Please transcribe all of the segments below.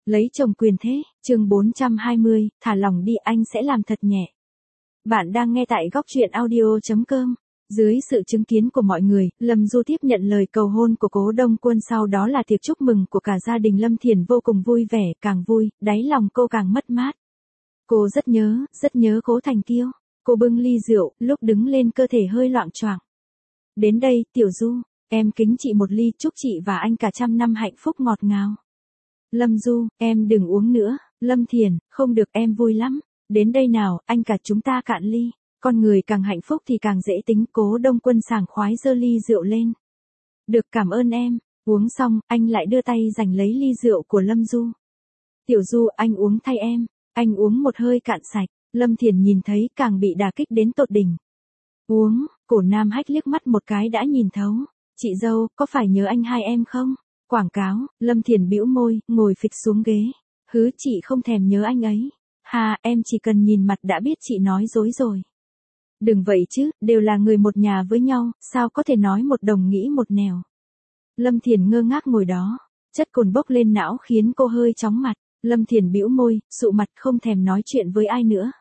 Lấy chồng quyền thế, chương 420, thả lỏng đi anh sẽ làm thật nhẹ. Bạn đang nghe tại góc truyện audio.com. Dưới sự chứng kiến của mọi người, Lâm Du tiếp nhận lời cầu hôn của Cố Đông Quân, sau đó là tiệc chúc mừng của cả gia đình Lâm Thiền vô cùng vui vẻ, càng vui, đáy lòng cô càng mất mát. Cô rất nhớ Cố Thành Kiêu. Cô bưng ly rượu, lúc đứng lên cơ thể hơi loạng choạng. Đến đây, Tiểu Du, em kính chị một ly, chúc chị và anh cả trăm năm hạnh phúc ngọt ngào. Lâm Du, em đừng uống nữa. Lâm Thiền, không được, em vui lắm. Đến đây nào, anh cả chúng ta cạn ly. Con người càng hạnh phúc thì càng dễ tính. Cố Đông Quân sảng khoái giơ ly rượu lên. Được, cảm ơn em. Uống xong, anh lại đưa tay giành lấy ly rượu của Lâm Du. Tiểu Du, anh uống thay em. Anh uống một hơi cạn sạch. Lâm Thiền nhìn thấy càng bị đả kích đến tột đỉnh. Uống, cổ Nam Hách liếc mắt một cái đã nhìn thấu. Chị dâu, có phải nhớ anh hai em không? Quảng cáo. Lâm Thiền bĩu môi, ngồi phịch xuống ghế. Hứ, chị không thèm nhớ anh ấy. Hà, em chỉ cần nhìn mặt đã biết chị nói dối rồi. Đừng vậy chứ, đều là người một nhà với nhau, sao có thể nói một đồng nghĩ một nẻo. Lâm Thiền ngơ ngác ngồi đó, chất cồn bốc lên não khiến cô hơi chóng mặt. Lâm Thiền bĩu môi, sụ mặt không thèm nói chuyện với ai nữa.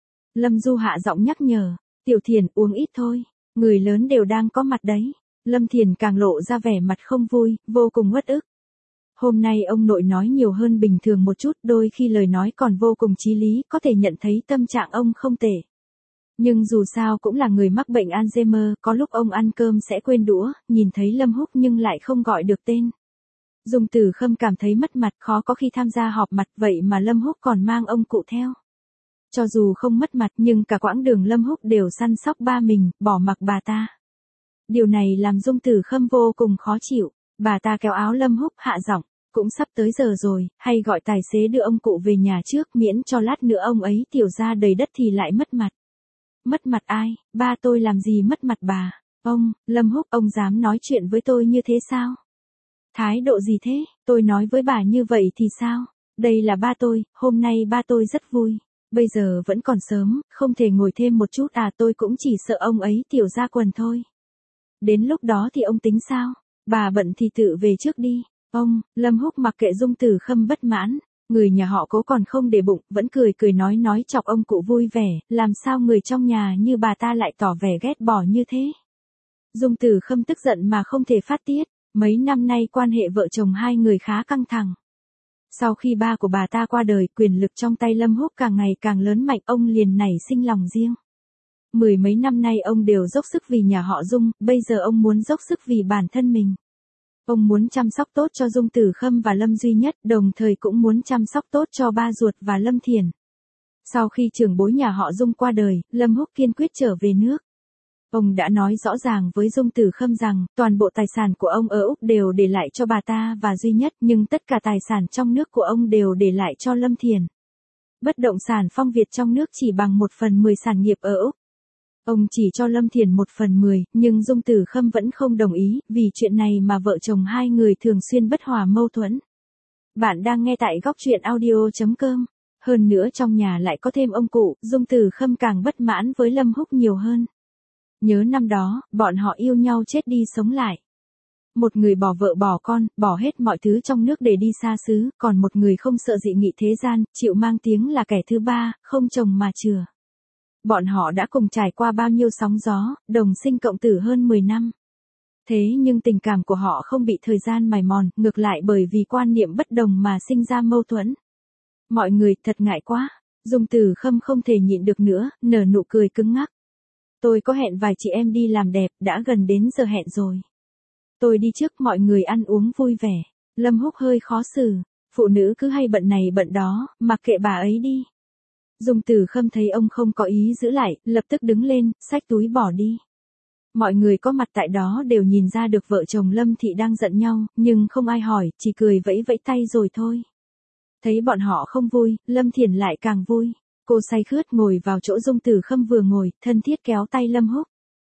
Lâm Du hạ giọng nhắc nhở, Tiểu Thiền uống ít thôi, người lớn đều đang có mặt đấy. Lâm Thiền càng lộ ra vẻ mặt không vui, vô cùng uất ức. Hôm nay ông nội nói nhiều hơn bình thường một chút, đôi khi lời nói còn vô cùng chí lý, có thể nhận thấy tâm trạng ông không tệ. Nhưng dù sao cũng là người mắc bệnh Alzheimer, có lúc ông ăn cơm sẽ quên đũa, nhìn thấy Lâm Húc nhưng lại không gọi được tên. Dung Tử Khâm cảm thấy mất mặt, khó có khi tham gia họp mặt, vậy mà Lâm Húc còn mang ông cụ theo. Cho dù không mất mặt nhưng cả quãng đường Lâm Húc đều săn sóc ba mình, bỏ mặc bà ta. Điều này làm Dung Tử Khâm vô cùng khó chịu. Bà ta kéo áo Lâm Húc hạ giọng, cũng sắp tới giờ rồi, hay gọi tài xế đưa ông cụ về nhà trước, miễn cho lát nữa ông ấy tiểu ra đầy đất thì lại mất mặt. Mất mặt ai? Ba tôi làm gì mất mặt bà? Ông, Lâm Húc, ông dám nói chuyện với tôi như thế sao? Thái độ gì thế? Tôi nói với bà như vậy thì sao? Đây là ba tôi, hôm nay ba tôi rất vui. Bây giờ vẫn còn sớm, không thể ngồi thêm một chút à, tôi cũng chỉ sợ ông ấy tiểu ra quần thôi. Đến lúc đó thì ông tính sao? Bà bận thì tự về trước đi. Ông, Lâm Húc mặc kệ Dung Tử Khâm bất mãn. Người nhà họ Cố còn không để bụng, vẫn cười nói chọc ông cụ vui vẻ, làm sao người trong nhà như bà ta lại tỏ vẻ ghét bỏ như thế. Dung Tử Khâm tức giận mà không thể phát tiết, mấy năm nay quan hệ vợ chồng hai người khá căng thẳng. Sau khi ba của bà ta qua đời, quyền lực trong tay Lâm Húc càng ngày càng lớn mạnh, ông liền nảy sinh lòng riêng. Mười mấy năm nay ông đều dốc sức vì nhà họ Dung, bây giờ ông muốn dốc sức vì bản thân mình. Ông muốn chăm sóc tốt cho Dung Tử Khâm và Lâm Duy Nhất, đồng thời cũng muốn chăm sóc tốt cho ba ruột và Lâm Thiền. Sau khi trưởng bối nhà họ Dung qua đời, Lâm Húc kiên quyết trở về nước. Ông đã nói rõ ràng với Dung Tử Khâm rằng, toàn bộ tài sản của ông ở Úc đều để lại cho bà ta và Duy Nhất, nhưng tất cả tài sản trong nước của ông đều để lại cho Lâm Thiền. Bất động sản Phong Việt trong nước chỉ bằng 1/10 sản nghiệp ở Úc. Ông chỉ cho Lâm Thiền 1/10, nhưng Dung Tử Khâm vẫn không đồng ý, vì chuyện này mà vợ chồng hai người thường xuyên bất hòa mâu thuẫn. Bạn đang nghe tại góc truyện audio.com. Hơn nữa trong nhà lại có thêm ông cụ, Dung Tử Khâm càng bất mãn với Lâm Húc nhiều hơn. Nhớ năm đó, bọn họ yêu nhau chết đi sống lại. Một người bỏ vợ bỏ con, bỏ hết mọi thứ trong nước để đi xa xứ, còn một người không sợ dị nghị thế gian, chịu mang tiếng là kẻ thứ ba, không chồng mà chừa. Bọn họ đã cùng trải qua bao nhiêu sóng gió, đồng sinh cộng tử hơn 10 năm. Thế nhưng tình cảm của họ không bị thời gian mài mòn, ngược lại bởi vì quan niệm bất đồng mà sinh ra mâu thuẫn. Mọi người thật ngại quá. Dung Tử Khâm không thể nhịn được nữa, nở nụ cười cứng ngắc. Tôi có hẹn vài chị em đi làm đẹp, đã gần đến giờ hẹn rồi. Tôi đi trước, mọi người ăn uống vui vẻ. Lâm Húc hơi khó xử. Phụ nữ cứ hay bận này bận đó, mặc kệ bà ấy đi. Dung Tử Khâm thấy ông không có ý giữ lại, lập tức đứng lên, xách túi bỏ đi. Mọi người có mặt tại đó đều nhìn ra được vợ chồng Lâm Thị đang giận nhau, nhưng không ai hỏi, chỉ cười vẫy vẫy tay rồi thôi. Thấy bọn họ không vui, Lâm Thiền lại càng vui. Cô say khướt ngồi vào chỗ Dung Tử Khâm vừa ngồi, thân thiết kéo tay Lâm Húc.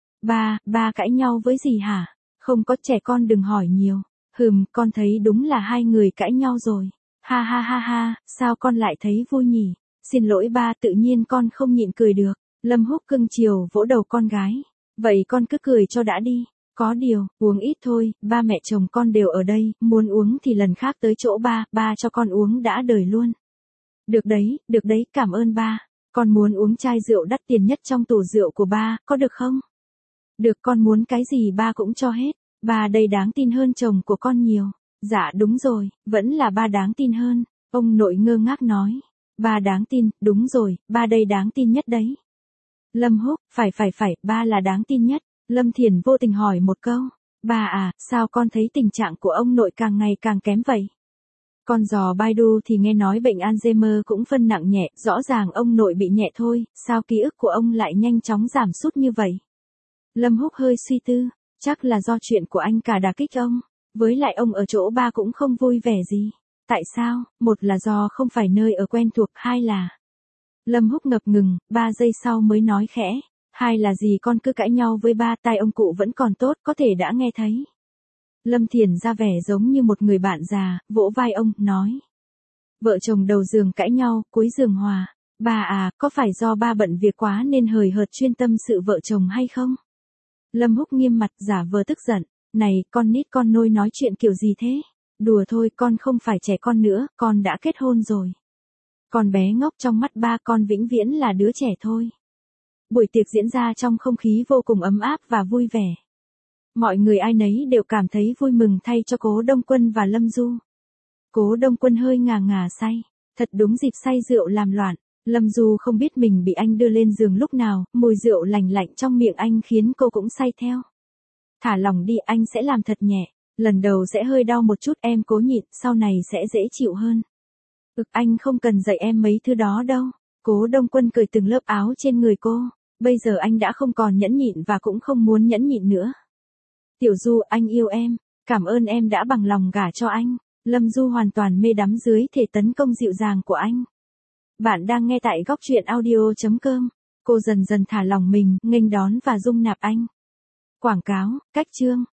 Ba cãi nhau với gì hả? Không có, trẻ con đừng hỏi nhiều. Con thấy đúng là hai người cãi nhau rồi. Ha, sao con lại thấy vui nhỉ? Xin lỗi ba, tự nhiên con không nhịn cười được. Lâm Húc cưng chiều vỗ đầu con gái. Vậy con cứ cười cho đã đi. Có điều, uống ít thôi, ba mẹ chồng con đều ở đây, muốn uống thì lần khác tới chỗ ba cho con uống đã đời luôn. Được đấy, cảm ơn ba. Con muốn uống chai rượu đắt tiền nhất trong tủ rượu của ba, có được không? Được, con muốn cái gì ba cũng cho hết. Ba đây đáng tin hơn chồng của con nhiều. Dạ đúng rồi, vẫn là ba đáng tin hơn. Ông nội ngơ ngác nói. Ba đáng tin, đúng rồi, ba đây đáng tin nhất đấy. Lâm Húc, phải, ba là đáng tin nhất. Lâm Thiền vô tình hỏi một câu. Ba à, sao con thấy tình trạng của ông nội càng ngày càng kém vậy? Con dò Baidu thì nghe nói bệnh Alzheimer cũng phân nặng nhẹ, rõ ràng ông nội bị nhẹ thôi, sao ký ức của ông lại nhanh chóng giảm sút như vậy? Lâm Húc hơi suy tư, chắc là do chuyện của anh cả đả kích ông, với lại ông ở chỗ ba cũng không vui vẻ gì. Tại sao? Một là do không phải nơi ở quen thuộc, hai là... Lâm Húc ngập ngừng, 3 giây sau mới nói khẽ. Hai là gì con cứ cãi nhau với ba, tai ông cụ vẫn còn tốt, có thể đã nghe thấy. Lâm Thiền ra vẻ giống như một người bạn già, vỗ vai ông, nói. Vợ chồng đầu giường cãi nhau, cuối giường hòa. Ba à, có phải do ba bận việc quá nên hời hợt chuyên tâm sự vợ chồng hay không? Lâm Húc nghiêm mặt giả vờ tức giận. Này, con nít con nôi nói chuyện kiểu gì thế? Đùa thôi, con không phải trẻ con nữa, con đã kết hôn rồi. Con bé ngốc trong mắt ba, con vĩnh viễn là đứa trẻ thôi. Buổi tiệc diễn ra trong không khí vô cùng ấm áp và vui vẻ. Mọi người ai nấy đều cảm thấy vui mừng thay cho Cố Đông Quân và Lâm Du. Cố Đông Quân hơi ngà say. Thật đúng dịp say rượu làm loạn. Lâm Du không biết mình bị anh đưa lên giường lúc nào, mùi rượu lành lạnh trong miệng anh khiến cô cũng say theo. Thả lỏng đi, anh sẽ làm thật nhẹ. Lần đầu sẽ hơi đau một chút, em cố nhịn, sau này sẽ dễ chịu hơn. Anh không cần dạy em mấy thứ đó đâu. Cố Đông Quân cởi từng lớp áo trên người cô. Bây giờ anh đã không còn nhẫn nhịn và cũng không muốn nhẫn nhịn nữa. Tiểu Du, anh yêu em. Cảm ơn em đã bằng lòng gả cho anh. Lâm Du hoàn toàn mê đắm dưới thể tấn công dịu dàng của anh. Bạn đang nghe tại góc truyện audio.com. Cô dần dần thả lòng mình, nghênh đón và dung nạp anh. Quảng cáo, cách chương.